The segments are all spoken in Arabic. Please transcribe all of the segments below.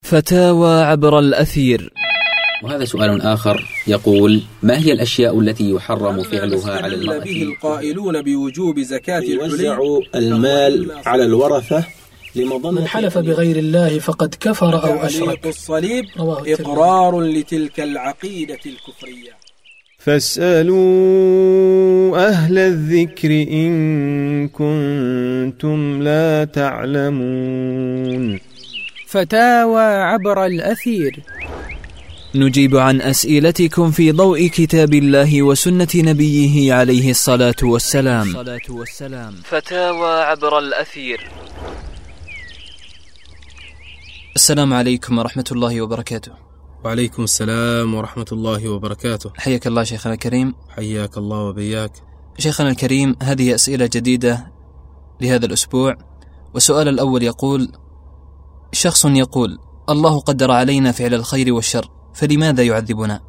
فتاوى عبر الأثير. وهذا سؤال آخر يقول: ما هي الأشياء التي يحرم فعلها على المرأة؟ به القائلون بوجوب زكاة يوزع المال على الورثة. من حلف بغير الله فقد كفر أو أشرك. الصليب إقرار لتلك العقيدة الكفرية. فاسألوا أهل الذكر إن كنتم لا تعلمون. فتاوى عبر الأثير. نجيب عن أسئلتكم في ضوء كتاب الله وسنة نبيه عليه الصلاة والسلام. فتاوى عبر الأثير. السلام عليكم ورحمة الله وبركاته. وعليكم السلام ورحمة الله وبركاته. حياك الله شيخنا الكريم. حياك الله وبياك. شيخنا الكريم، هذه أسئلة جديدة لهذا الأسبوع، والسؤال الأول يقول: شخص يقول: الله قدر علينا فعل الخير والشر، فلماذا يعذبنا؟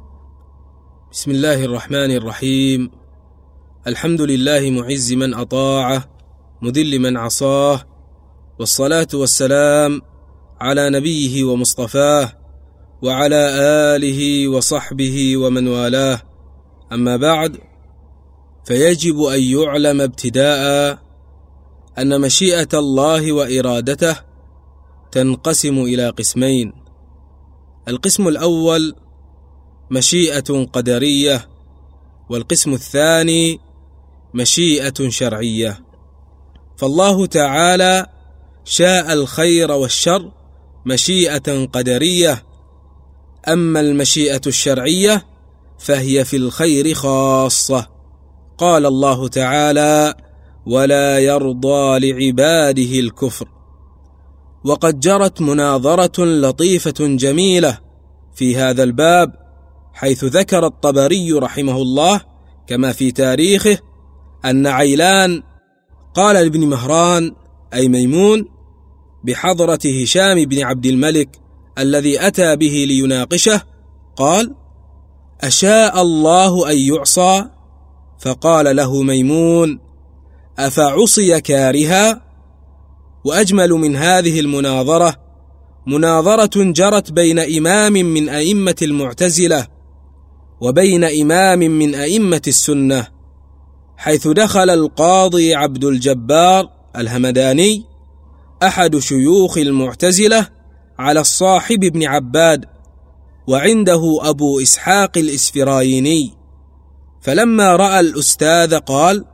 بسم الله الرحمن الرحيم. الحمد لله معز من أطاعه مذل من عصاه، والصلاة والسلام على نبيه ومصطفاه وعلى آله وصحبه ومن والاه. أما بعد، فيجب أن يعلم ابتداء أن مشيئة الله وإرادته تنقسم إلى قسمين. القسم الأول مشيئة قدرية، والقسم الثاني مشيئة شرعية. فالله تعالى شاء الخير والشر مشيئة قدرية، أما المشيئة الشرعية فهي في الخير خاصة. قال الله تعالى: ولا يرضى لعباده الكفر. وقد جرت مناظرة لطيفة جميلة في هذا الباب، حيث ذكر الطبري رحمه الله كما في تاريخه أن عيلان قال لابن مهران أي ميمون بحضرة هشام بن عبد الملك الذي أتى به ليناقشه، قال: أشاء الله أن يعصى؟ فقال له ميمون: أفعصي كارها؟ وأجمل من هذه المناظرة مناظرة جرت بين إمام من أئمة المعتزلة وبين إمام من أئمة السنة، حيث دخل القاضي عبد الجبار الهمداني أحد شيوخ المعتزلة على الصاحب بن عباد، وعنده أبو إسحاق الإسفرايني، فلما رأى الأستاذ قال: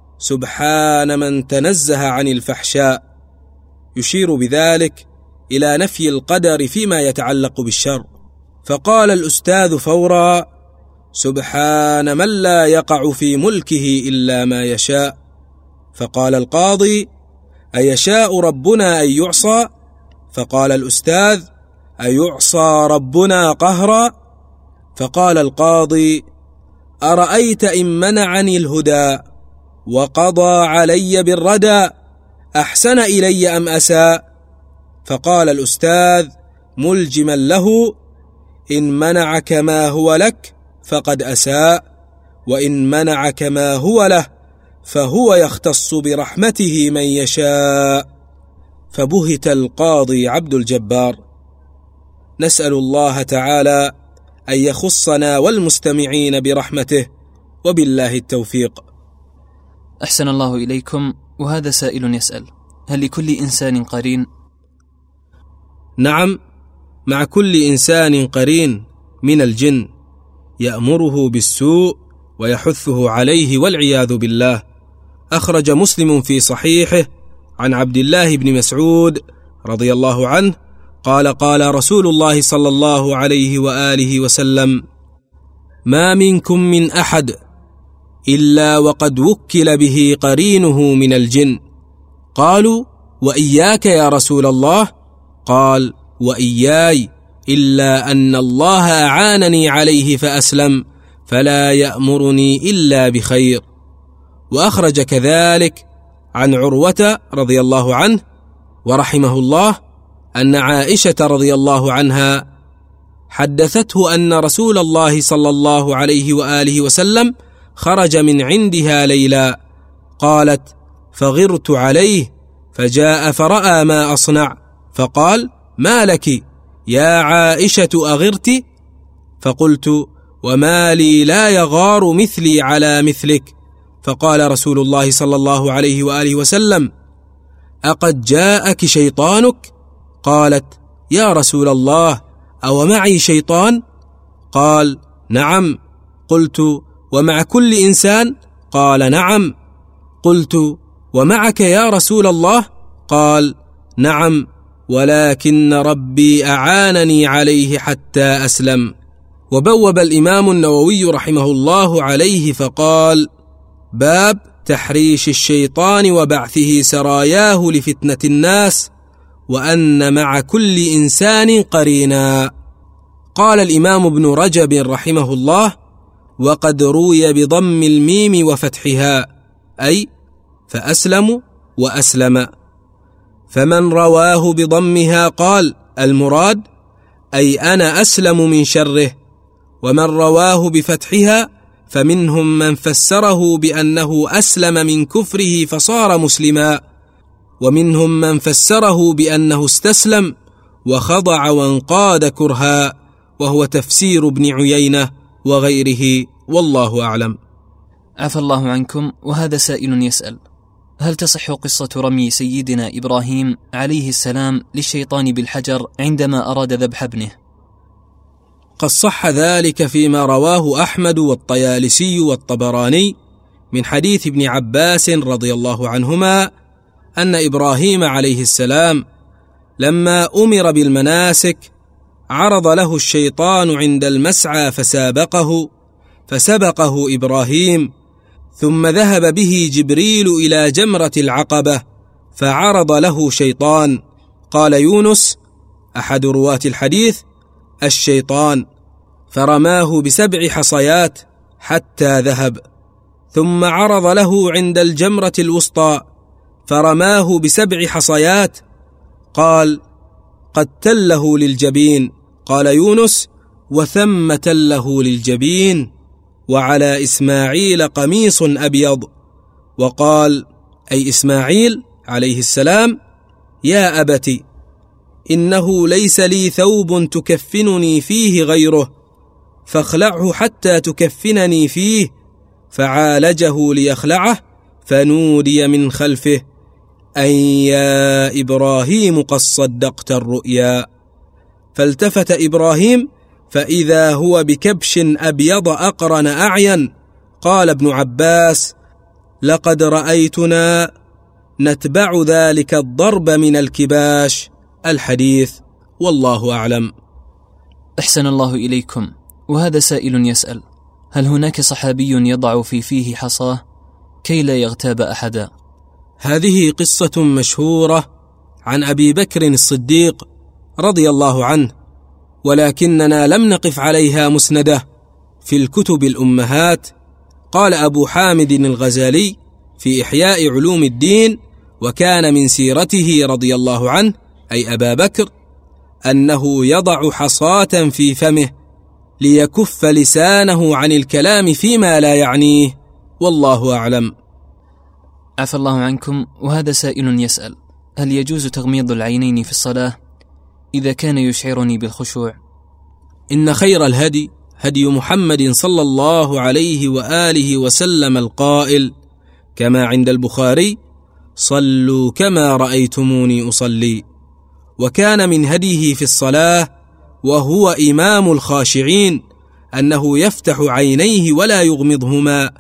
سبحان من تنزه عن الفحشاء، يشير بذلك إلى نفي القدر فيما يتعلق بالشر. فقال الأستاذ فورا: سبحان من لا يقع في ملكه إلا ما يشاء. فقال القاضي: أيشاء ربنا أن يعصى؟ فقال الأستاذ: أيعصى ربنا قهرا؟ فقال القاضي: أرأيت إن منعني الهدى وقضى علي بالردى أحسن إلي أم أساء؟ فقال الأستاذ ملجما له: إن منعك ما هو لك فقد أساء، وإن منعك ما هو له فهو يختص برحمته من يشاء. فبهت القاضي عبد الجبار. نسأل الله تعالى أن يخصنا والمستمعين برحمته، وبالله التوفيق. أحسن الله إليكم. وهذا سائل يسأل: هل لكل إنسان قرين؟ نعم، مع كل إنسان قرين من الجن يأمره بالسوء ويحثه عليه والعياذ بالله. أخرج مسلم في صحيحه عن عبد الله بن مسعود رضي الله عنه قال: قال رسول الله صلى الله عليه وآله وسلم: ما منكم من أحد إلا وقد وكل به قرينه من الجن. قالوا: وإياك يا رسول الله؟ قال: وإياي، إلا أن الله أعانني عليه فأسلم، فلا يأمرني إلا بخير. وأخرج كذلك عن عروة رضي الله عنه ورحمه الله أن عائشة رضي الله عنها حدثته أن رسول الله صلى الله عليه وآله وسلم خرج من عندها ليلا، قالت: فغرت عليه فجاء فرأى ما أصنع، فقال: ما لك؟ يا عائشة أغرت؟ فقلت: وما لي لا يغار مثلي على مثلك. فقال رسول الله صلى الله عليه وآله وسلم: أقد جاءك شيطانك؟ قالت: يا رسول الله، أو معي شيطان؟ قال: نعم. قلت: ومع كل إنسان؟ قال: نعم. قلت: ومعك يا رسول الله؟ قال: نعم، ولكن ربي أعانني عليه حتى أسلم. وبوب الإمام النووي رحمه الله عليه فقال: باب تحريش الشيطان وبعثه سراياه لفتنة الناس، وأن مع كل إنسان قرينا. قال الإمام ابن رجب رحمه الله: وقد روي بضم الميم وفتحها، أي فأسلم وأسلم. فمن رواه بضمها قال: المراد أي أنا أسلم من شره. ومن رواه بفتحها فمنهم من فسره بأنه أسلم من كفره فصار مسلما، ومنهم من فسره بأنه استسلم وخضع وانقاد كرها، وهو تفسير ابن عيينة وغيره، والله أعلم. عفى الله عنكم. وهذا سائل يسأل: هل تصح قصة رمي سيدنا إبراهيم عليه السلام للشيطان بالحجر عندما أراد ذبح ابنه؟ قد صح ذلك فيما رواه أحمد والطيالسي والطبراني من حديث ابن عباس رضي الله عنهما أن إبراهيم عليه السلام لما أمر بالمناسك عرض له الشيطان عند المسعى فسبقه إبراهيم، ثم ذهب به جبريل إلى جمرة العقبة فعرض له شيطان. قال يونس أحد رواة الحديث: الشيطان، فرماه ب7 حصيات حتى ذهب، ثم عرض له عند الجمرة الوسطى فرماه ب7 حصيات. قال: قد تله للجبين. قال يونس: وثم تله للجبين، وعلى إسماعيل قميص أبيض. وقال أي إسماعيل عليه السلام: يا أبت، إنه ليس لي ثوب تكفنني فيه غيره، فاخلعه حتى تكفنني فيه. فعالجه ليخلعه، فنودي من خلفه: أن يا إبراهيم قد صدقت الرؤيا. فالتفت إبراهيم فإذا هو بكبش أبيض أقرن أعين. قال ابن عباس: لقد رأيتنا نتبع ذلك الضرب من الكباش. الحديث، والله أعلم. أحسن الله إليكم. وهذا سائل يسأل: هل هناك صحابي يضع في فيه حصاه كي لا يغتاب أحدا؟ هذه قصة مشهورة عن أبي بكر الصديق رضي الله عنه، ولكننا لم نقف عليها مسندة في الكتب الأمهات. قال أبو حامد الغزالي في إحياء علوم الدين: وكان من سيرته رضي الله عنه، أي أبا بكر، أنه يضع حصاة في فمه ليكف لسانه عن الكلام فيما لا يعنيه، والله أعلم. عفى الله عنكم. وهذا سائل يسأل: هل يجوز تغميض العينين في الصلاة إذا كان يشعرني بالخشوع؟ إن خير الهدي هدي محمد صلى الله عليه وآله وسلم القائل كما عند البخاري: صلوا كما رأيتموني أصلي. وكان من هديه في الصلاة وهو إمام الخاشعين أنه يفتح عينيه ولا يغمضهما.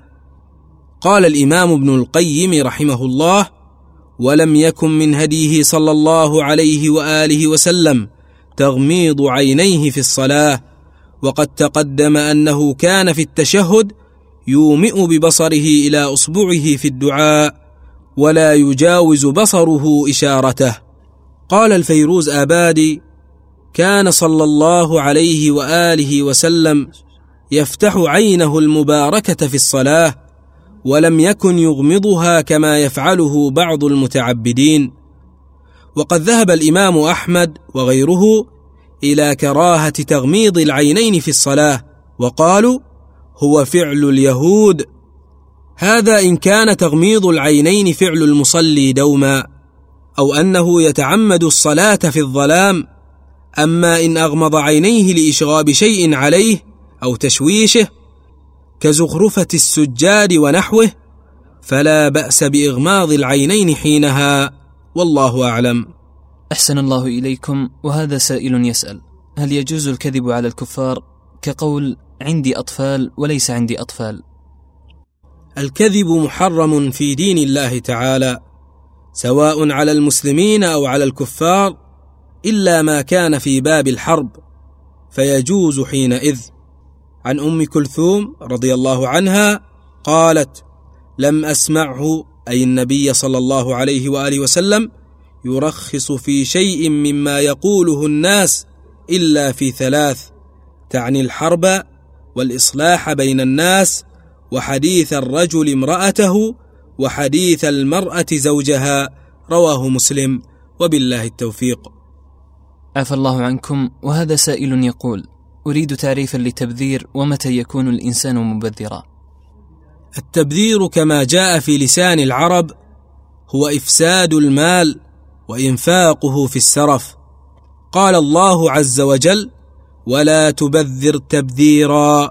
قال الإمام ابن القيم رحمه الله: ولم يكن من هديه صلى الله عليه وآله وسلم تغميض عينيه في الصلاة. وقد تقدم أنه كان في التشهد يومئ ببصره إلى أصبعه في الدعاء ولا يجاوز بصره إشارته. قال الفيروز آبادي: كان صلى الله عليه وآله وسلم يفتح عينه المباركة في الصلاة، ولم يكن يغمضها كما يفعله بعض المتعبدين. وقد ذهب الإمام أحمد وغيره إلى كراهة تغميض العينين في الصلاة، وقالوا: هو فعل اليهود. هذا إن كان تغميض العينين فعل المصلي دوما، أو أنه يتعمد الصلاة في الظلام، أما إن أغمض عينيه لإشغاب شيء عليه أو تشويشه كزخرفة السجاد ونحوه فلا بأس بإغماض العينين حينها، والله أعلم. أحسن الله إليكم. وهذا سائل يسأل: هل يجوز الكذب على الكفار كقول عندي أطفال وليس عندي أطفال؟ الكذب محرم في دين الله تعالى، سواء على المسلمين أو على الكفار، إلا ما كان في باب الحرب فيجوز حينئذ. عن أم كلثوم رضي الله عنها قالت: لم أسمعه، أي النبي صلى الله عليه وآله وسلم، يرخص في شيء مما يقوله الناس إلا في ثلاث، تعني الحرب والإصلاح بين الناس، وحديث الرجل امرأته، وحديث المرأة زوجها. رواه مسلم، وبالله التوفيق. عفى الله عنكم. وهذا سائل يقول: أريد تعريفا للتبذير، ومتى يكون الإنسان مبذرا؟ التبذير كما جاء في لسان العرب هو إفساد المال وإنفاقه في السرف. قال الله عز وجل: ولا تبذر تبذيرا.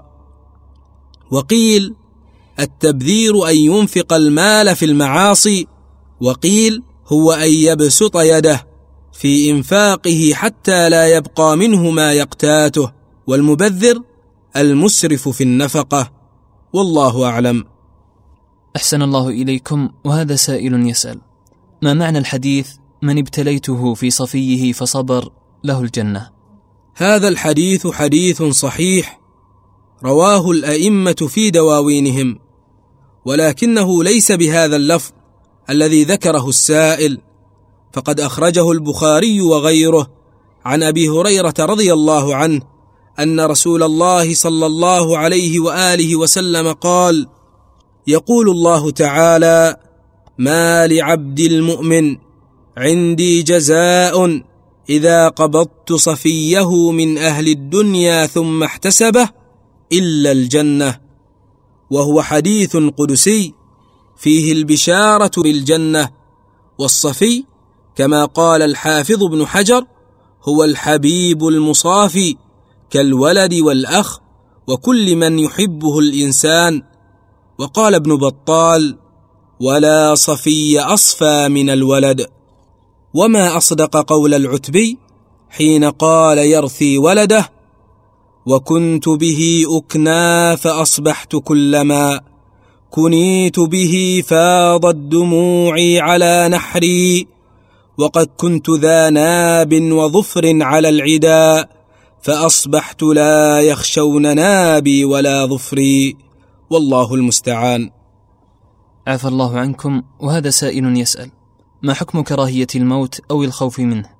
وقيل التبذير أن ينفق المال في المعاصي، وقيل هو أن يبسط يده في إنفاقه حتى لا يبقى منه ما يقتاته، والمبذر المسرف في النفقة، والله أعلم. أحسن الله إليكم. وهذا سائل يسأل: ما معنى الحديث من ابتليته في صفيه فصبر له الجنة؟ هذا الحديث حديث صحيح رواه الأئمة في دواوينهم، ولكنه ليس بهذا اللفظ الذي ذكره السائل، فقد أخرجه البخاري وغيره عن أبي هريرة رضي الله عنه أن رسول الله صلى الله عليه وآله وسلم قال: يقول الله تعالى: ما لعبد المؤمن عندي جزاء إذا قبضت صفيه من أهل الدنيا ثم احتسبه إلا الجنة. وهو حديث قدسي فيه البشارة بالجنة. والصفي كما قال الحافظ ابن حجر هو الحبيب المصافي كالولد والأخ وكل من يحبه الإنسان. وقال ابن بطال: ولا صفي أصفى من الولد. وما أصدق قول العتبي حين قال يرثي ولده: وكنت به أكنى فأصبحت كلما كنيت به فاضت دموعي على نحري، وقد كنت ذا ناب وظفر على العدا فأصبحت لا يخشون نابي ولا ظفري، والله المستعان. عفى الله عنكم. وهذا سائل يسأل: ما حكم كراهية الموت أو الخوف منه؟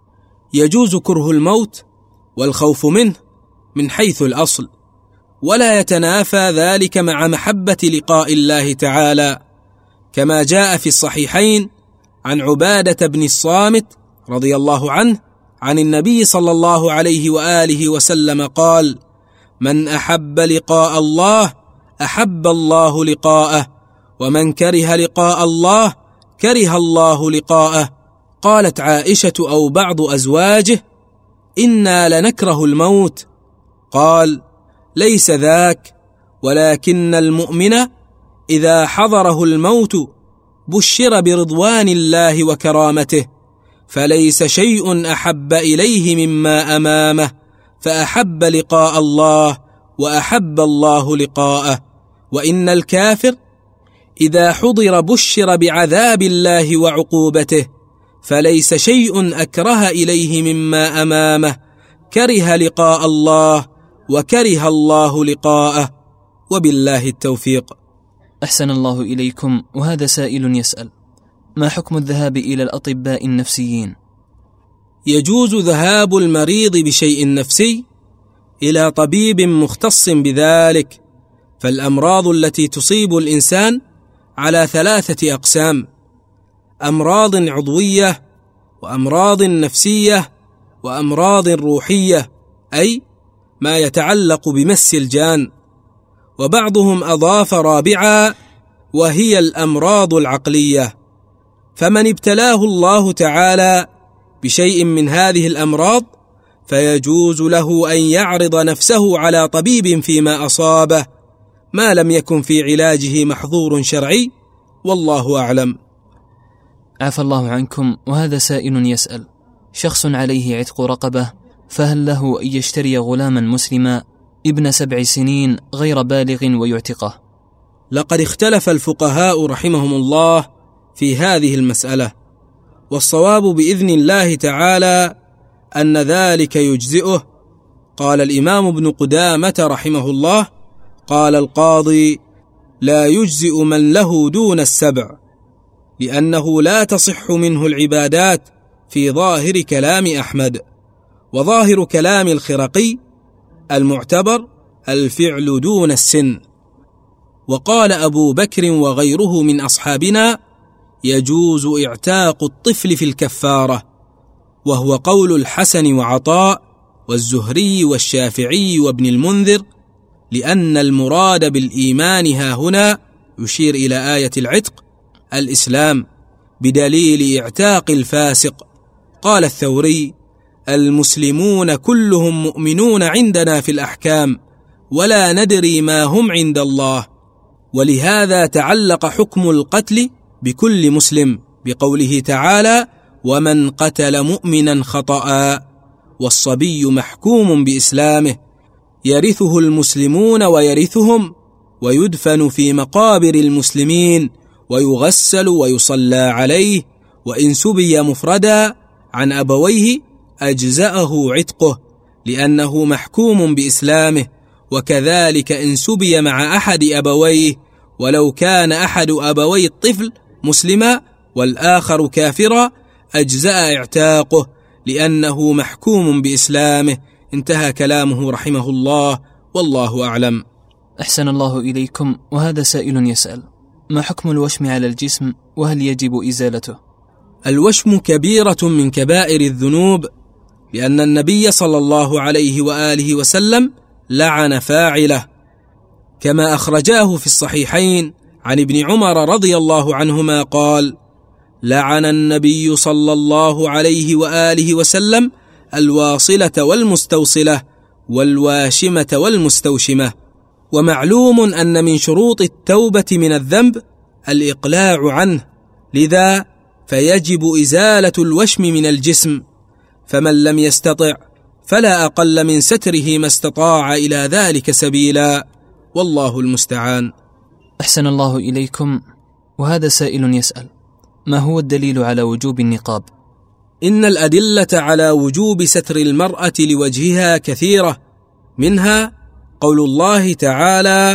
يجوز كره الموت والخوف منه من حيث الأصل، ولا يتنافى ذلك مع محبة لقاء الله تعالى، كما جاء في الصحيحين عن عبادة بن الصامت رضي الله عنه عن النبي صلى الله عليه وآله وسلم قال: من أحب لقاء الله أحب الله لقاءه، ومن كره لقاء الله كره الله لقاءه. قالت عائشة أو بعض أزواجه: إنا لنكره الموت. قال: ليس ذاك، ولكن المؤمن إذا حضره الموت بشر برضوان الله وكرامته، فليس شيء أحب إليه مما أمامه، فأحب لقاء الله وأحب الله لقاءه. وإن الكافر إذا حضر بشر بعذاب الله وعقوبته، فليس شيء أكره إليه مما أمامه، كره لقاء الله وكره الله لقاءه، وبالله التوفيق. أحسن الله إليكم. وهذا سائل يسأل: ما حكم الذهاب إلى الأطباء النفسيين؟ يجوز ذهاب المريض بشيء نفسي إلى طبيب مختص بذلك، فالأمراض التي تصيب الإنسان على 3 أقسام: أمراض عضوية، وأمراض نفسية، وأمراض روحية، أي ما يتعلق بمس الجان. وبعضهم أضاف رابعا وهي الأمراض العقلية. فمن ابتلاه الله تعالى بشيء من هذه الأمراض فيجوز له أن يعرض نفسه على طبيب فيما أصابه ما لم يكن في علاجه محظور شرعي، والله أعلم. عفى الله عنكم. وهذا سائل يسأل: شخص عليه عتق رقبة، فهل له أن يشتري غلاما مسلما ابن 7 سنين غير بالغ ويعتقه؟ لقد اختلف الفقهاء رحمهم الله في هذه المسألة، والصواب بإذن الله تعالى أن ذلك يجزئه. قال الإمام ابن قدامة رحمه الله: قال القاضي: لا يجزئ من له دون 7، لأنه لا تصح منه العبادات في ظاهر كلام أحمد، وظاهر كلام الخرقي المعتبر الفعل دون السن. وقال أبو بكر وغيره من أصحابنا: يجوز اعتاق الطفل في الكفارة، وهو قول الحسن وعطاء والزهري والشافعي وابن المنذر، لأن المراد بالإيمان ها هنا يشير إلى آية العتق الإسلام بدليل اعتاق الفاسق. قال الثوري: المسلمون كلهم مؤمنون عندنا في الأحكام، ولا ندري ما هم عند الله. ولهذا تعلق حكم القتل بكل مسلم بقوله تعالى: ومن قتل مؤمنا خطأ. والصبي محكوم بإسلامه، يرثه المسلمون ويرثهم، ويدفن في مقابر المسلمين، ويغسل ويصلى عليه، وإن سبي مفردا عن أبويه أجزأه عتقه، لأنه محكوم بإسلامه. وكذلك إن سبي مع أحد أبويه، ولو كان أحد أبوي الطفل مسلما والآخر كافرا، أجزأ اعتاقه، لأنه محكوم بإسلامه. انتهى كلامه رحمه الله، والله أعلم. أحسن الله إليكم. وهذا سائل يسأل: ما حكم الوشم على الجسم، وهل يجب إزالته؟ الوشم كبيرة من كبائر الذنوب، لأن النبي صلى الله عليه وآله وسلم لعن فاعله، كما أخرجاه في الصحيحين عن ابن عمر رضي الله عنهما قال: لعن النبي صلى الله عليه وآله وسلم الواصلة والمستوصلة والواشمة والمستوشمة. ومعلوم أن من شروط التوبة من الذنب الإقلاع عنه، لذا فيجب إزالة الوشم من الجسم، فمن لم يستطع فلا أقل من ستره ما استطاع إلى ذلك سبيلا، والله المستعان. أحسن الله إليكم. وهذا سائل يسأل: ما هو الدليل على وجوب النقاب؟ إن الأدلة على وجوب ستر المرأة لوجهها كثيرة، منها قول الله تعالى: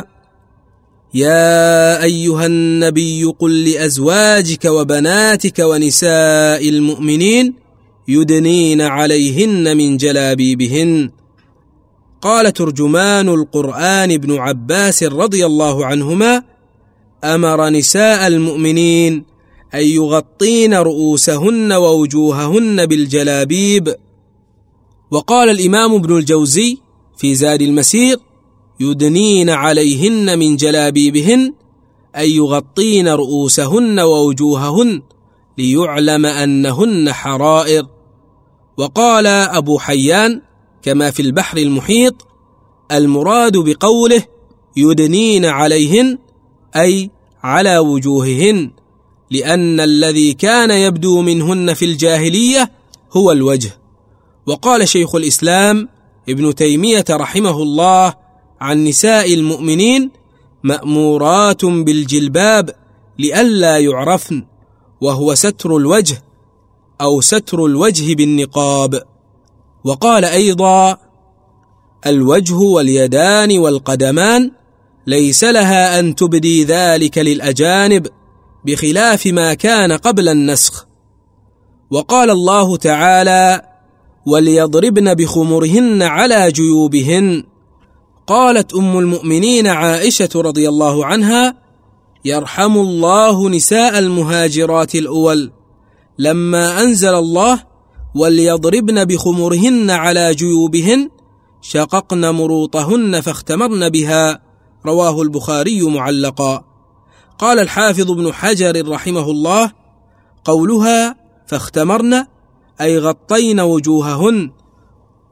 يا أيها النبي قل لأزواجك وبناتك ونساء المؤمنين يدنين عليهن من جلابيبهن. قال ترجمان القرآن ابن عباس رضي الله عنهما: أمر نساء المؤمنين أن يغطين رؤوسهن ووجوههن بالجلابيب. وقال الإمام ابن الجوزي في زاد المسير: يدنين عليهن من جلابيبهن أن يغطين رؤوسهن ووجوههن ليعلم أنهن حرائر. وقال أبو حيان كما في البحر المحيط: المراد بقوله يدنين عليهن أي على وجوههن، لأن الذي كان يبدو منهن في الجاهلية هو الوجه. وقال شيخ الإسلام ابن تيمية رحمه الله عن نساء المؤمنين: مأمورات بالجلباب لئلا يعرفن، وهو ستر الوجه أو ستر الوجه بالنقاب. وقال أيضا: الوجه واليدان والقدمان ليس لها أن تبدي ذلك للأجانب، بخلاف ما كان قبل النسخ. وقال الله تعالى: وليضربن بخمرهن على جيوبهن. قالت أم المؤمنين عائشة رضي الله عنها: يرحم الله نساء المهاجرات الأول، لما أنزل الله وليضربن بخمرهن على جيوبهن شققن مروطهن فاختمرن بها. رواه البخاري معلقا. قال الحافظ ابن حجر رحمه الله: قولها فاختمرن أي غطين وجوههن،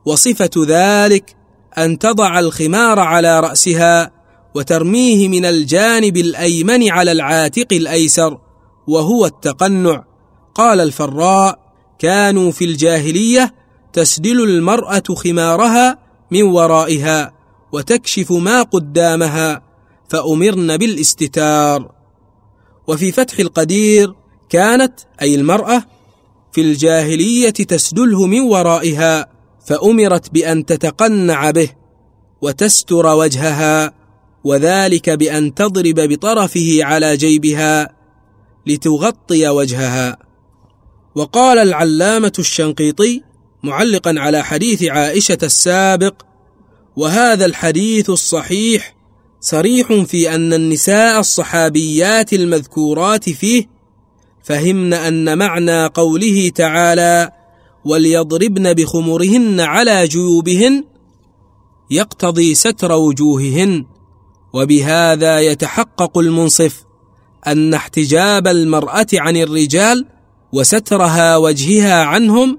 وصفة ذلك أن تضع الخمار على رأسها وترميه من الجانب الأيمن على العاتق الأيسر، وهو التقنع. قال الفراء: كانوا في الجاهلية تسدل المرأة خمارها من ورائها وتكشف ما قدامها، فأمرن بالاستتار. وفي فتح القدير: كانت أي المرأة في الجاهلية تسدله من ورائها، فأمرت بأن تتقنع به وتستر وجهها، وذلك بأن تضرب بطرفه على جيبها لتغطي وجهها. وقال العلامة الشنقيطي معلقا على حديث عائشة السابق: وهذا الحديث الصحيح صريح في أن النساء الصحابيات المذكورات فيه فهمن أن معنى قوله تعالى: وليضربن بخمرهن على جيوبهن يقتضي ستر وجوههن. وبهذا يتحقق المنصف أن احتجاب المرأة عن الرجال وسترها وجهها عنهم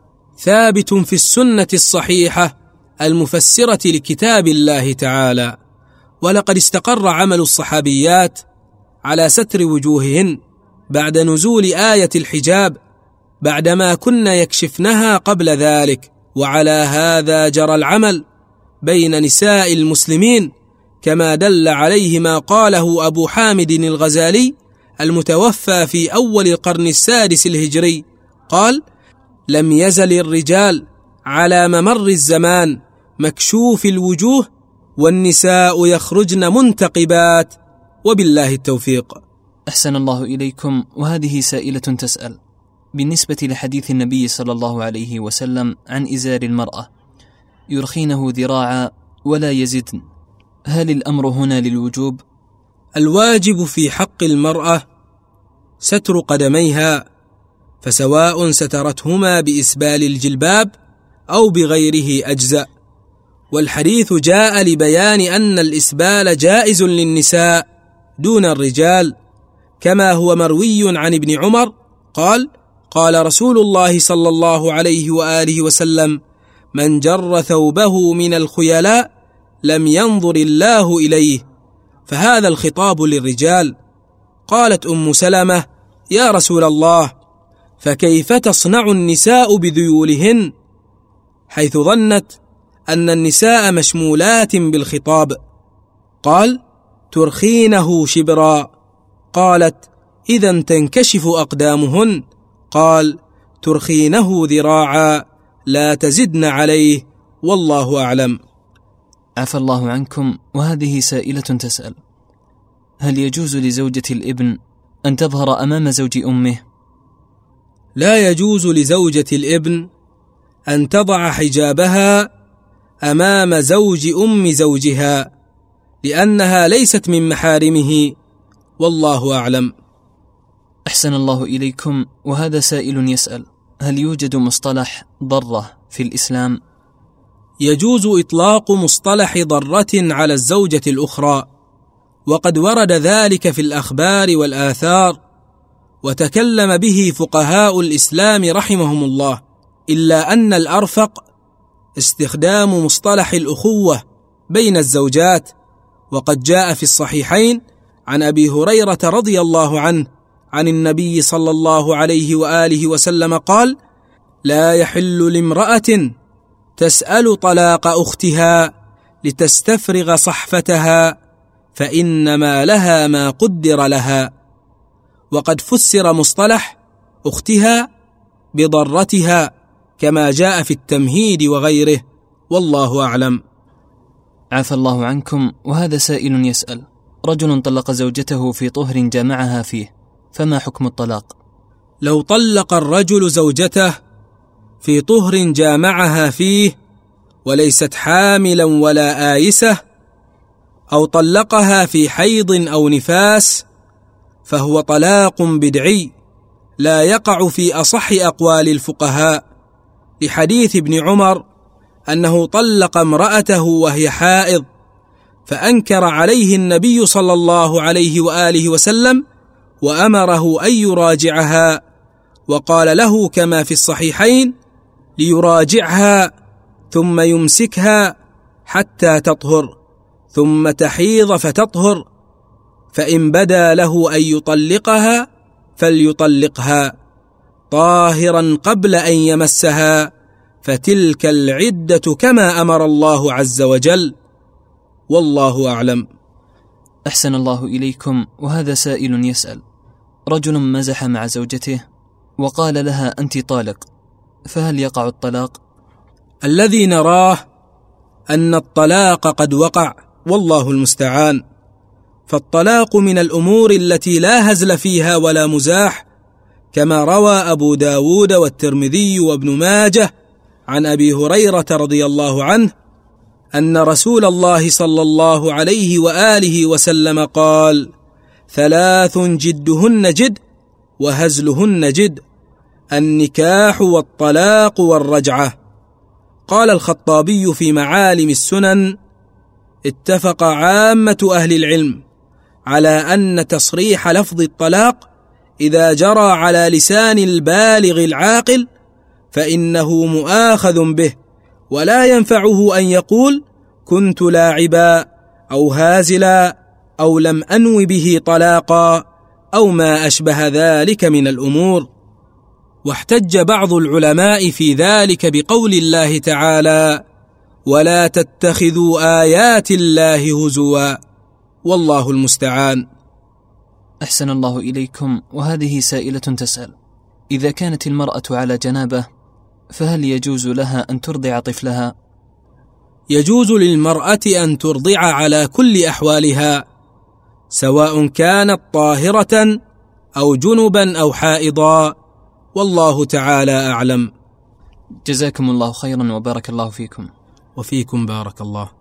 ثابت في السنة الصحيحة المفسرة لكتاب الله تعالى. ولقد استقر عمل الصحابيات على ستر وجوههن بعد نزول آية الحجاب، بعدما كن يكشفنها قبل ذلك. وعلى هذا جرى العمل بين نساء المسلمين، كما دل عليه ما قاله أبو حامد الغزالي المتوفى في أول القرن السادس الهجري، قال: لم يزل الرجال على ممر الزمان مكشوف الوجوه، والنساء يخرجن منتقبات، وبالله التوفيق. أحسن الله إليكم. وهذه سائلة تسأل: بالنسبة لحديث النبي صلى الله عليه وسلم عن إزار المرأة يرخينه ذراعا ولا يزدن، هل الأمر هنا للوجوب؟ الواجب في حق المرأة ستر قدميها، فسواء سترتهما بإسبال الجلباب أو بغيره أجزأ. والحديث جاء لبيان أن الإسبال جائز للنساء دون الرجال، كما هو مروي عن ابن عمر قال: قال رسول الله صلى الله عليه وآله وسلم: من جر ثوبه من الخيلاء لم ينظر الله إليه. فهذا الخطاب للرجال. قالت أم سلمة: يا رسول الله، فكيف تصنع النساء بذيولهن؟ حيث ظنت أن النساء مشمولات بالخطاب. قال: ترخينه شبرا. قالت: إذن تنكشف أقدامهن. قال: ترخينه ذراعا لا تزدن عليه، والله أعلم. عفى الله عنكم. وهذه سائلة تسأل: هل يجوز لزوجة الابن أن تظهر أمام زوج أمه؟ لا يجوز لزوجة الابن أن تضع حجابها أمام زوج أم زوجها، لأنها ليست من محارمه، والله أعلم. أحسن الله إليكم. وهذا سائل يسأل: هل يوجد مصطلح ضرة في الإسلام؟ يجوز إطلاق مصطلح ضرة على الزوجة الأخرى، وقد ورد ذلك في الأخبار والآثار، وتكلم به فقهاء الإسلام رحمهم الله، إلا أن الأرفق استخدام مصطلح الأخوة بين الزوجات. وقد جاء في الصحيحين عن أبي هريرة رضي الله عنه عن النبي صلى الله عليه وآله وسلم قال: لا يحل لامرأة تسأل طلاق أختها لتستفرغ صحفتها، فإنما لها ما قدر لها. وقد فسر مصطلح أختها بضرتها، كما جاء في التمهيد وغيره، والله أعلم. عفى الله عنكم. وهذا سائل يسأل: رجل طلق زوجته في طهر جامعها فيه، فما حكم الطلاق؟ لو طلق الرجل زوجته في طهر جامعها فيه وليست حاملا ولا آيسة، أو طلقها في حيض أو نفاس، فهو طلاق بدعي لا يقع في أصح أقوال الفقهاء، لحديث ابن عمر أنه طلق امرأته وهي حائض، فأنكر عليه النبي صلى الله عليه وآله وسلم وأمره أن يراجعها، وقال له كما في الصحيحين: ليراجعها ثم يمسكها حتى تطهر ثم تحيض فتطهر، فإن بدا له أن يطلقها فليطلقها طاهرا قبل أن يمسها، فتلك العدة كما أمر الله عز وجل، والله أعلم. أحسن الله إليكم. وهذا سائل يسأل: رجل مزح مع زوجته وقال لها أنت طالق، فهل يقع الطلاق؟ الذي نراه أن الطلاق قد وقع، والله المستعان. فالطلاق من الأمور التي لا هزل فيها ولا مزاح، كما روى أبو داود والترمذي وابن ماجه عن أبي هريرة رضي الله عنه أن رسول الله صلى الله عليه وآله وسلم قال: 3 جدهن جد وهزلهن جد: النكاح والطلاق والرجعة. قال الخطابي في معالم السنن: اتفق عامة أهل العلم على أن تصريح لفظ الطلاق إذا جرى على لسان البالغ العاقل فإنه مؤاخذ به، ولا ينفعه أن يقول كنت لاعبا أو هازلا أو لم أنو به طلاقا أو ما أشبه ذلك من الأمور. واحتج بعض العلماء في ذلك بقول الله تعالى: ولا تتخذوا آيات الله هزوا، والله المستعان. أحسن الله إليكم. وهذه سائلة تسأل: إذا كانت المرأة على جنابة فهل يجوز لها أن ترضع طفلها؟ يجوز للمرأة أن ترضع على كل أحوالها، سواء كانت طاهرة أو جنبا أو حائضا، والله تعالى أعلم. جزاكم الله خيرا وبارك الله فيكم. وفيكم بارك الله.